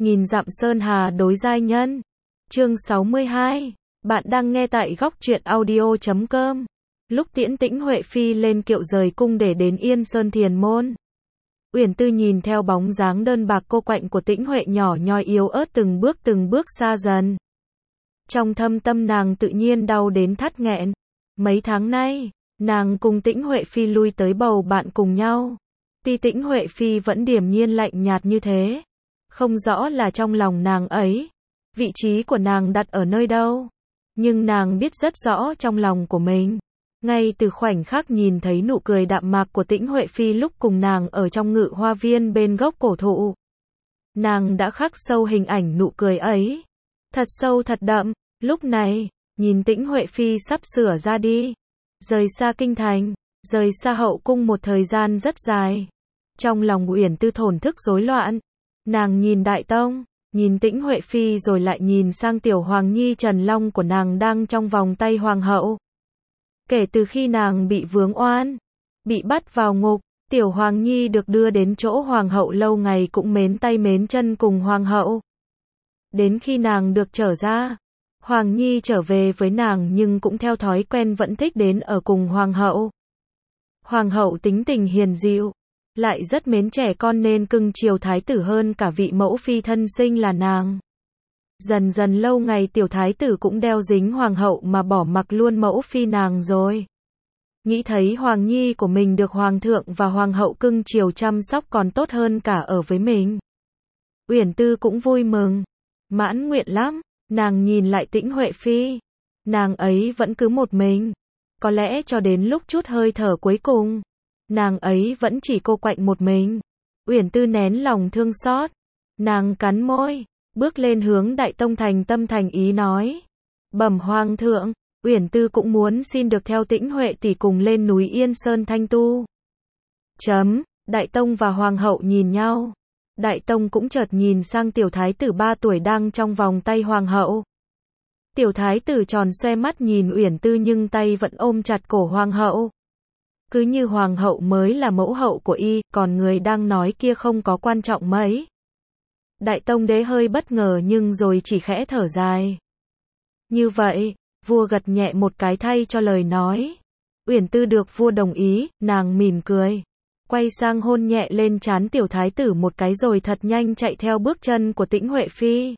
nghìn dặm sơn hà đối giai nhân. Chương 62. Bạn đang nghe tại góc truyện audio.com. Lúc Tiễn Tĩnh Huệ Phi lên kiệu rời cung để đến Yên Sơn Thiền Môn, Uyển Tư nhìn theo bóng dáng đơn bạc cô quạnh của Tĩnh Huệ nhỏ nhoi yếu ớt từng bước xa dần. Trong thâm tâm nàng tự nhiên đau đến thắt nghẹn. Mấy tháng nay, nàng cùng Tĩnh Huệ Phi lui tới bầu bạn cùng nhau. Tuy Tĩnh Huệ Phi vẫn điềm nhiên lạnh nhạt như thế, không rõ là trong lòng nàng ấy, vị trí của nàng đặt ở nơi đâu. Nhưng nàng biết rất rõ trong lòng của mình. Ngay từ khoảnh khắc nhìn thấy nụ cười đạm mạc của Tĩnh Huệ Phi lúc cùng nàng ở trong Ngự Hoa Viên bên gốc cổ thụ, nàng đã khắc sâu hình ảnh nụ cười ấy. Thật sâu thật đậm. Lúc này, nhìn Tĩnh Huệ Phi sắp sửa ra đi, rời xa kinh thành, rời xa hậu cung một thời gian rất dài. Trong lòng Uyển Tư thổn thức rối loạn. Nàng nhìn Đại Tông, nhìn Tĩnh Huệ Phi rồi lại nhìn sang tiểu hoàng nhi Trần Long của nàng đang trong vòng tay hoàng hậu. Kể từ khi nàng bị vướng oan, bị bắt vào ngục, tiểu hoàng nhi được đưa đến chỗ hoàng hậu lâu ngày cũng mến tay mến chân cùng hoàng hậu. Đến khi nàng được trở ra, hoàng nhi trở về với nàng nhưng cũng theo thói quen vẫn thích đến ở cùng hoàng hậu. Hoàng hậu tính tình hiền dịu, lại rất mến trẻ con nên cưng chiều thái tử hơn cả vị mẫu phi thân sinh là nàng. Dần dần lâu ngày tiểu thái tử cũng đeo dính hoàng hậu mà bỏ mặc luôn mẫu phi nàng rồi. Nghĩ thấy hoàng nhi của mình được hoàng thượng và hoàng hậu cưng chiều chăm sóc còn tốt hơn cả ở với mình, Uyển Tư cũng vui mừng, mãn nguyện lắm. Nàng nhìn lại Tĩnh Huệ Phi, nàng ấy vẫn cứ một mình. Có lẽ cho đến lúc chút hơi thở cuối cùng, nàng ấy vẫn chỉ cô quạnh một mình. Uyển Tư nén lòng thương xót, nàng cắn môi, bước lên hướng Đại Tông thành tâm thành ý nói: "Bẩm hoàng thượng, Uyển Tư cũng muốn xin được theo Tĩnh Huệ tỷ cùng lên núi Yên Sơn thanh tu." Đại Tông và hoàng hậu nhìn nhau. Đại Tông cũng chợt nhìn sang tiểu thái tử 3 tuổi đang trong vòng tay hoàng hậu. Tiểu thái tử tròn xoe mắt nhìn Uyển Tư nhưng tay vẫn ôm chặt cổ hoàng hậu. Cứ như hoàng hậu mới là mẫu hậu của y, còn người đang nói kia không có quan trọng mấy. Đại Tông đế hơi bất ngờ nhưng rồi chỉ khẽ thở dài. Như vậy, vua gật nhẹ một cái thay cho lời nói. Uyển Tư được vua đồng ý, nàng mỉm cười, quay sang hôn nhẹ lên trán tiểu thái tử một cái rồi thật nhanh chạy theo bước chân của Tĩnh Huệ Phi.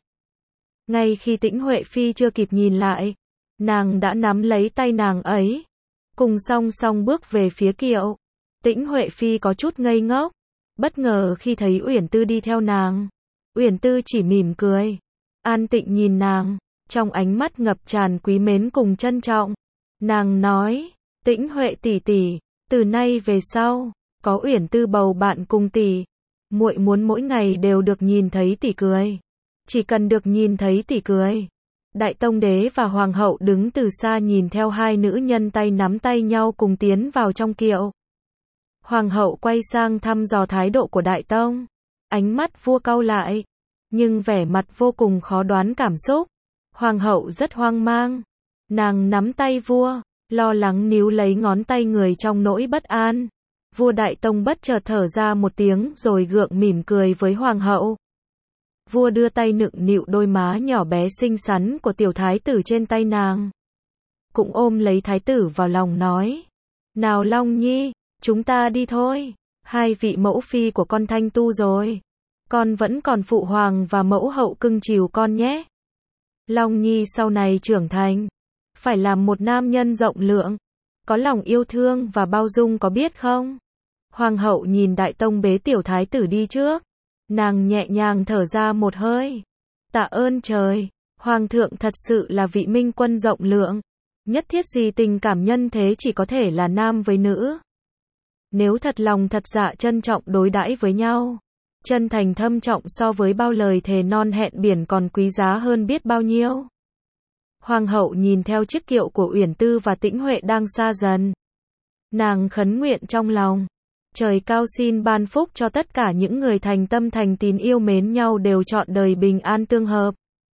Ngay khi Tĩnh Huệ Phi chưa kịp nhìn lại, nàng đã nắm lấy tay nàng ấy, cùng song song bước về phía kiệu. Tĩnh Huệ Phi có chút ngây ngốc, bất ngờ khi thấy Uyển Tư đi theo nàng. Uyển Tư chỉ mỉm cười, an tịnh nhìn nàng, trong ánh mắt ngập tràn quý mến cùng trân trọng. Nàng nói: "Tĩnh Huệ tỷ tỷ, từ nay về sau, có Uyển Tư bầu bạn cùng tỷ, muội muốn mỗi ngày đều được nhìn thấy tỷ cười. Chỉ cần được nhìn thấy tỷ cười." Đại Tông đế và hoàng hậu đứng từ xa nhìn theo hai nữ nhân tay nắm tay nhau cùng tiến vào trong kiệu. Hoàng hậu quay sang thăm dò thái độ của Đại Tông. Ánh mắt vua cau lại, nhưng vẻ mặt vô cùng khó đoán cảm xúc. Hoàng hậu rất hoang mang. Nàng nắm tay vua, lo lắng níu lấy ngón tay người trong nỗi bất an. Vua Đại Tông bất chợt thở ra một tiếng rồi gượng mỉm cười với hoàng hậu. Vua đưa tay nựng nịu đôi má nhỏ bé xinh xắn của tiểu thái tử trên tay nàng, cũng ôm lấy thái tử vào lòng nói: "Nào Long Nhi, chúng ta đi thôi. Hai vị mẫu phi của con thanh tu rồi, con vẫn còn phụ hoàng và mẫu hậu cưng chiều con nhé. Long Nhi sau này trưởng thành, phải làm một nam nhân rộng lượng, có lòng yêu thương và bao dung có biết không?" Hoàng hậu nhìn Đại Tông bế tiểu thái tử đi trước, nàng nhẹ nhàng thở ra một hơi. Tạ ơn trời, hoàng thượng thật sự là vị minh quân rộng lượng, nhất thiết gì tình cảm nhân thế chỉ có thể là nam với nữ. Nếu thật lòng thật dạ trân trọng đối đãi với nhau, chân thành thâm trọng so với bao lời thề non hẹn biển còn quý giá hơn biết bao nhiêu. Hoàng hậu nhìn theo chiếc kiệu của Uyển Tư và Tĩnh Huệ đang xa dần. Nàng khấn nguyện trong lòng, trời cao xin ban phúc cho tất cả những người thành tâm thành tín yêu mến nhau đều trọn đời bình an tương hợp.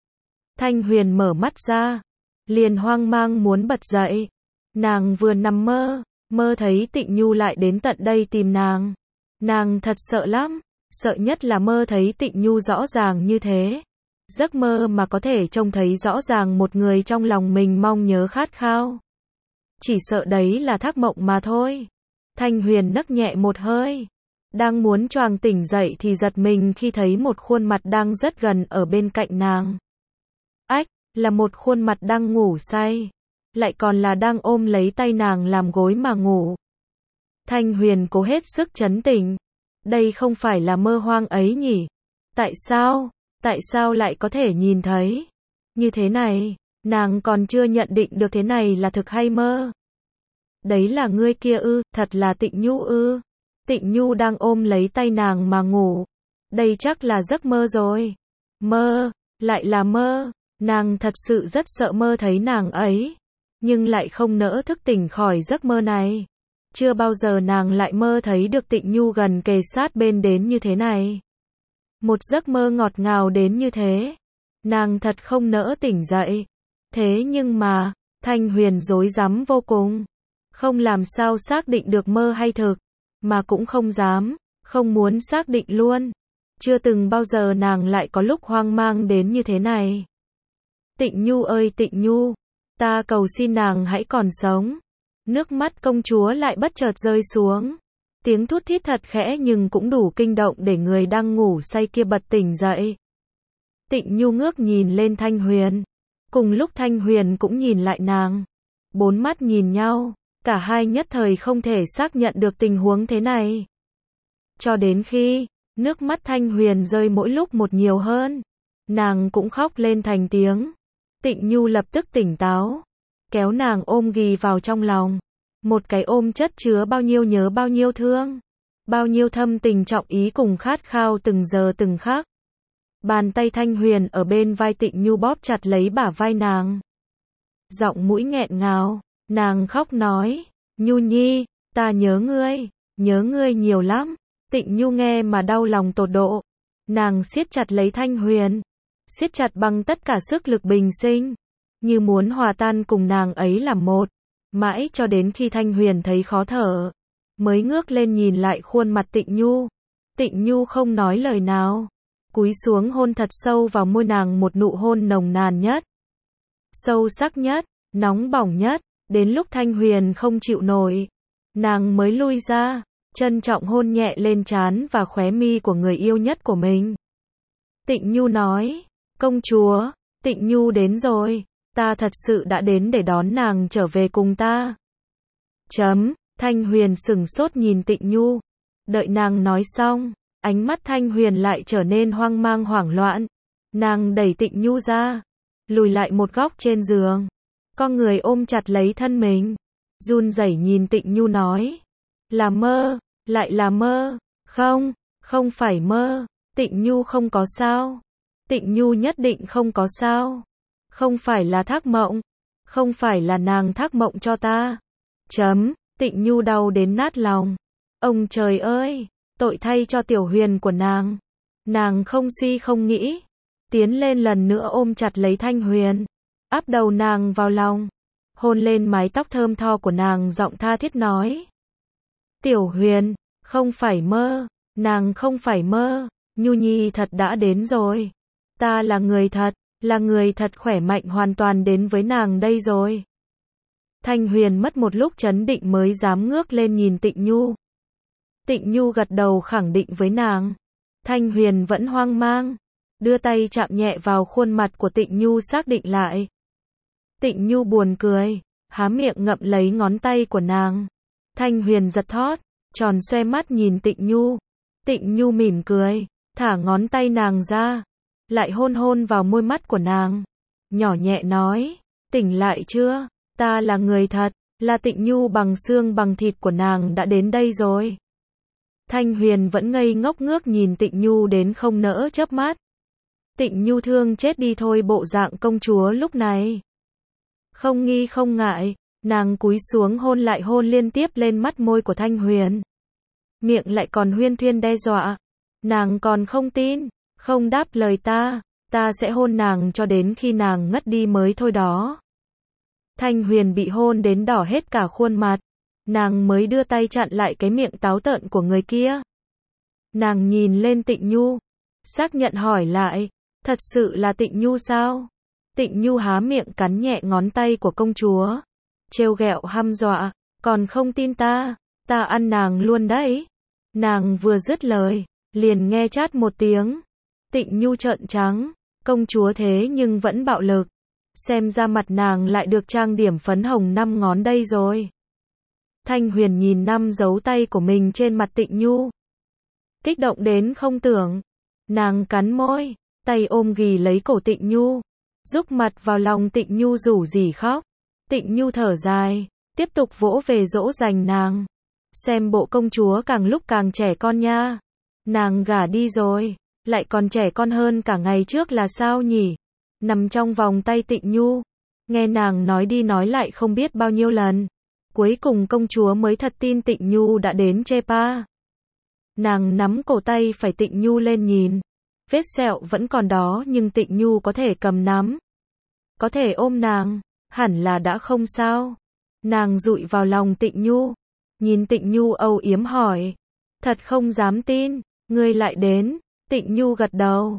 Thanh Huyền mở mắt ra, liền hoang mang muốn bật dậy. Nàng vừa nằm mơ thấy Tịnh Nhu lại đến tận đây tìm nàng. Nàng thật sợ lắm, Sợ nhất là mơ thấy Tịnh Nhu rõ ràng như thế. Giấc mơ mà có thể trông thấy rõ ràng một người trong lòng mình mong nhớ khát khao. Chỉ sợ đấy là thác mộng mà thôi. Thanh Huyền nấc nhẹ một hơi. Đang muốn choàng tỉnh dậy thì giật mình khi thấy một khuôn mặt đang rất gần ở bên cạnh nàng. Ách, là một khuôn mặt đang ngủ say. Lại còn là đang ôm lấy tay nàng làm gối mà ngủ. Thanh Huyền cố hết sức trấn tĩnh. Đây không phải là mơ hoang ấy nhỉ? Tại sao lại có thể nhìn thấy như thế này? Nàng còn chưa nhận định được thế này là thực hay mơ. Đấy là ngươi kia ư? Thật là Tịnh Nhu ư? Tịnh Nhu đang ôm lấy tay nàng mà ngủ. Đây chắc là giấc mơ rồi. Mơ, lại là mơ. Nàng thật sự rất sợ mơ thấy nàng ấy, nhưng lại không nỡ thức tỉnh khỏi giấc mơ này. Chưa bao giờ nàng lại mơ thấy được Tịnh Nhu gần kề sát bên đến như thế này. Một giấc mơ ngọt ngào đến như thế. Nàng thật không nỡ tỉnh dậy. Thế nhưng mà, Thanh Huyền rối rắm vô cùng. Không làm sao xác định được mơ hay thực, mà cũng không dám, không muốn xác định luôn. Chưa từng bao giờ nàng lại có lúc hoang mang đến như thế này. Tịnh Nhu ơi Tịnh Nhu, ta cầu xin nàng hãy còn sống. Nước mắt công chúa lại bất chợt rơi xuống. Tiếng thút thít thật khẽ nhưng cũng đủ kinh động để người đang ngủ say kia bật tỉnh dậy. Tịnh Nhu ngước nhìn lên Thanh Huyền. Cùng lúc Thanh Huyền cũng nhìn lại nàng. Bốn mắt nhìn nhau, cả hai nhất thời không thể xác nhận được tình huống thế này. Cho đến khi, nước mắt Thanh Huyền rơi mỗi lúc một nhiều hơn. Nàng cũng khóc lên thành tiếng. Tịnh Nhu lập tức tỉnh táo, kéo nàng ôm ghì vào trong lòng. Một cái ôm chất chứa bao nhiêu nhớ bao nhiêu thương, bao nhiêu thâm tình trọng ý cùng khát khao từng giờ từng khắc. Bàn tay Thanh Huyền ở bên vai Tịnh Nhu bóp chặt lấy bả vai nàng. Giọng mũi nghẹn ngào, nàng khóc nói, Nhu Nhi, ta nhớ ngươi nhiều lắm. Tịnh Nhu nghe mà đau lòng tột độ. Nàng siết chặt lấy Thanh Huyền, siết chặt bằng tất cả sức lực bình sinh, như muốn hòa tan cùng nàng ấy làm một. Mãi cho đến khi Thanh Huyền thấy khó thở, mới ngước lên nhìn lại khuôn mặt Tịnh Nhu. Tịnh Nhu không nói lời nào, cúi xuống hôn thật sâu vào môi nàng một nụ hôn nồng nàn nhất, sâu sắc nhất, nóng bỏng nhất. Đến lúc Thanh Huyền không chịu nổi, nàng mới lui ra, trân trọng hôn nhẹ lên trán và khóe mi của người yêu nhất của mình. Tịnh Nhu nói, công chúa, Tịnh Nhu đến rồi, ta thật sự đã đến để đón nàng trở về cùng ta. Thanh Huyền sửng sốt nhìn Tịnh Nhu. Đợi nàng nói xong, ánh mắt Thanh Huyền lại trở nên hoang mang hoảng loạn. Nàng đẩy Tịnh Nhu ra, lùi lại một góc trên giường, con người ôm chặt lấy thân mình, run rẩy nhìn Tịnh Nhu nói, là mơ, lại là mơ, không phải mơ. Tịnh Nhu không có sao. Tịnh Nhu nhất định không có sao. Không phải là thác mộng, không phải là nàng thác mộng cho ta. Tịnh Nhu đau đến nát lòng. Ông trời ơi, tội thay cho Tiểu Huyền của nàng. Nàng không suy không nghĩ, tiến lên lần nữa ôm chặt lấy Thanh Huyền, áp đầu nàng vào lòng, hôn lên mái tóc thơm tho của nàng, giọng tha thiết nói, Tiểu Huyền, không phải mơ, nàng không phải mơ, Nhu Nhi thật đã đến rồi. Ta là người thật khỏe mạnh hoàn toàn đến với nàng đây rồi. Thanh Huyền mất một lúc trấn định mới dám ngước lên nhìn Tịnh Nhu. Tịnh Nhu gật đầu khẳng định với nàng. Thanh Huyền vẫn hoang mang, đưa tay chạm nhẹ vào khuôn mặt của Tịnh Nhu xác định lại. Tịnh Nhu buồn cười, há miệng ngậm lấy ngón tay của nàng. Thanh Huyền giật thót, tròn xoe mắt nhìn Tịnh Nhu. Tịnh Nhu mỉm cười, thả ngón tay nàng ra, lại hôn vào môi mắt của nàng, nhỏ nhẹ nói, tỉnh lại chưa? Ta là người thật, là Tịnh Nhu bằng xương bằng thịt của nàng đã đến đây rồi. Thanh Huyền vẫn ngây ngốc ngước nhìn Tịnh Nhu đến không nỡ chớp mắt. Tịnh Nhu thương chết đi thôi bộ dạng công chúa lúc này. Không nghi không ngại, nàng cúi xuống hôn liên tiếp lên mắt môi của Thanh Huyền. Miệng lại còn huyên thuyên đe dọa. Nàng còn không tin, không đáp lời ta sẽ hôn nàng cho đến khi nàng ngất đi mới thôi đó. Thanh Huyền bị hôn đến đỏ hết cả khuôn mặt, nàng mới đưa tay chặn lại cái miệng táo tợn của người kia. Nàng nhìn lên Tịnh Nhu, xác nhận hỏi lại, thật sự là Tịnh Nhu sao? Tịnh Nhu há miệng cắn nhẹ ngón tay của công chúa, trêu ghẹo hăm dọa, còn không tin ta ăn nàng luôn đấy. Nàng vừa dứt lời, liền nghe chát một tiếng. Tịnh Nhu trợn trắng, công chúa thế nhưng vẫn bạo lực. Xem ra mặt nàng lại được trang điểm phấn hồng 5 ngón đây rồi. Thanh Huyền nhìn 5 dấu tay của mình trên mặt Tịnh Nhu, kích động đến không tưởng. Nàng cắn môi, tay ôm ghì lấy cổ Tịnh Nhu, rúc mặt vào lòng Tịnh Nhu rủ rỉ khóc. Tịnh Nhu thở dài, tiếp tục vỗ về dỗ dành nàng. Xem bộ công chúa càng lúc càng trẻ con nha. Nàng gả đi rồi, lại còn trẻ con hơn cả ngày trước là sao nhỉ? Nằm trong vòng tay Tịnh Nhu, nghe nàng nói đi nói lại không biết bao nhiêu lần. Cuối cùng công chúa mới thật tin Tịnh Nhu đã đến Chepa. Nàng nắm cổ tay phải Tịnh Nhu lên nhìn. Vết sẹo vẫn còn đó nhưng Tịnh Nhu có thể cầm nắm, có thể ôm nàng, hẳn là đã không sao. Nàng dụi vào lòng Tịnh Nhu, nhìn Tịnh Nhu âu yếm hỏi, thật không dám tin, ngươi lại đến. Tịnh Nhu gật đầu,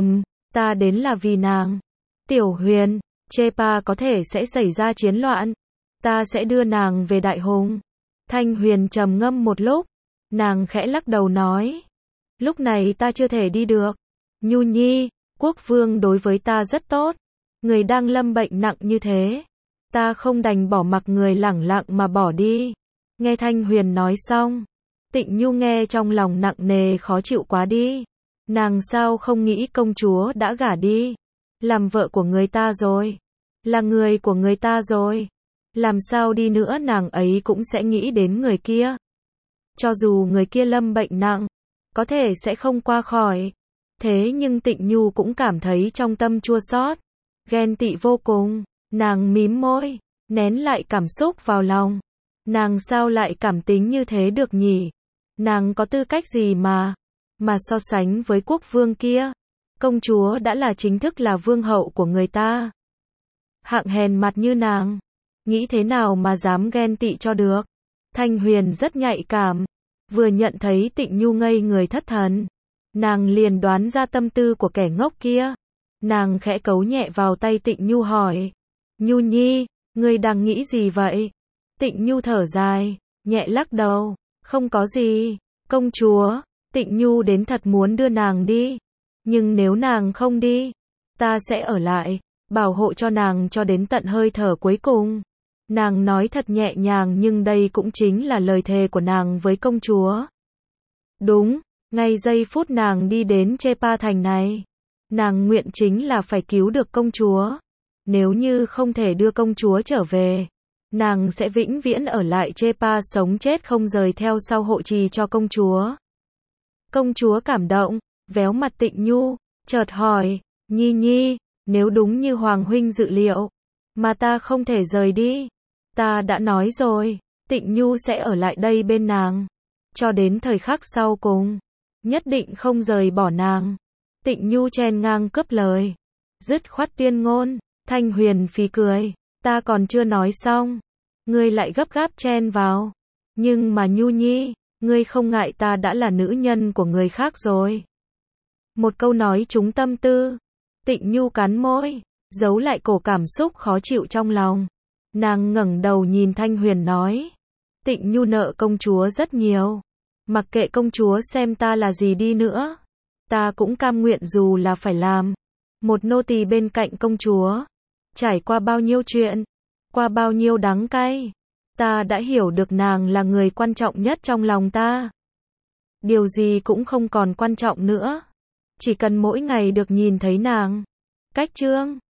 ta đến là vì nàng. Tiểu Huyền, Chepa có thể sẽ xảy ra chiến loạn, ta sẽ đưa nàng về Đại Hùng. Thanh Huyền trầm ngâm một lúc, nàng khẽ lắc đầu nói, lúc này ta chưa thể đi được. Nhu Nhi, quốc vương đối với ta rất tốt, người đang lâm bệnh nặng như thế, ta không đành bỏ mặc người lẳng lặng mà bỏ đi. Nghe Thanh Huyền nói xong, Tịnh Nhu nghe trong lòng nặng nề khó chịu quá đi. Nàng sao không nghĩ công chúa đã gả đi, làm vợ của người ta rồi, là người của người ta rồi, làm sao đi nữa nàng ấy cũng sẽ nghĩ đến người kia. Cho dù người kia lâm bệnh nặng, có thể sẽ không qua khỏi. Thế nhưng Tịnh Nhu cũng cảm thấy trong tâm chua xót, ghen tị vô cùng. Nàng mím môi, nén lại cảm xúc vào lòng. Nàng sao lại cảm tính như thế được nhỉ? Nàng có tư cách gì mà so sánh với quốc vương kia? Công chúa đã là chính thức là vương hậu của người ta. Hạng hèn mặt như nàng, nghĩ thế nào mà dám ghen tị cho được? Thanh Huyền rất nhạy cảm, vừa nhận thấy Tịnh Nhu ngây người thất thần, nàng liền đoán ra tâm tư của kẻ ngốc kia. Nàng khẽ cấu nhẹ vào tay Tịnh Nhu hỏi, Nhu Nhi, ngươi đang nghĩ gì vậy? Tịnh Nhu thở dài, nhẹ lắc đầu, không có gì, công chúa. Tịnh Nhu đến thật muốn đưa nàng đi, nhưng nếu nàng không đi, ta sẽ ở lại, bảo hộ cho nàng cho đến tận hơi thở cuối cùng. Nàng nói thật nhẹ nhàng nhưng đây cũng chính là lời thề của nàng với công chúa. Đúng, ngay giây phút nàng đi đến Chepa thành này, nàng nguyện chính là phải cứu được công chúa. Nếu như không thể đưa công chúa trở về, nàng sẽ vĩnh viễn ở lại Chepa sống chết không rời theo sau hộ trì cho công chúa. Công chúa cảm động, véo mặt Tịnh Nhu, chợt hỏi, Nhi Nhi, nếu đúng như Hoàng huynh dự liệu, mà ta không thể rời đi, ta đã nói rồi, Tịnh Nhu sẽ ở lại đây bên nàng, cho đến thời khắc sau cùng, nhất định không rời bỏ nàng. Tịnh Nhu chen ngang cướp lời, dứt khoát tuyên ngôn. Thanh Huyền phì cười, ta còn chưa nói xong, ngươi lại gấp gáp chen vào. Nhưng mà Nhu Nhi, ngươi không ngại ta đã là nữ nhân của người khác rồi. Một câu nói trúng tâm tư. Tịnh Nhu cắn môi, giấu lại cổ cảm xúc khó chịu trong lòng. Nàng ngẩng đầu nhìn Thanh Huyền nói, Tịnh Nhu nợ công chúa rất nhiều. Mặc kệ công chúa xem ta là gì đi nữa, ta cũng cam nguyện dù là phải làm một nô tỳ bên cạnh công chúa. Trải qua bao nhiêu chuyện, qua bao nhiêu đắng cay, ta đã hiểu được nàng là người quan trọng nhất trong lòng ta. Điều gì cũng không còn quan trọng nữa, chỉ cần mỗi ngày được nhìn thấy nàng. Cách chương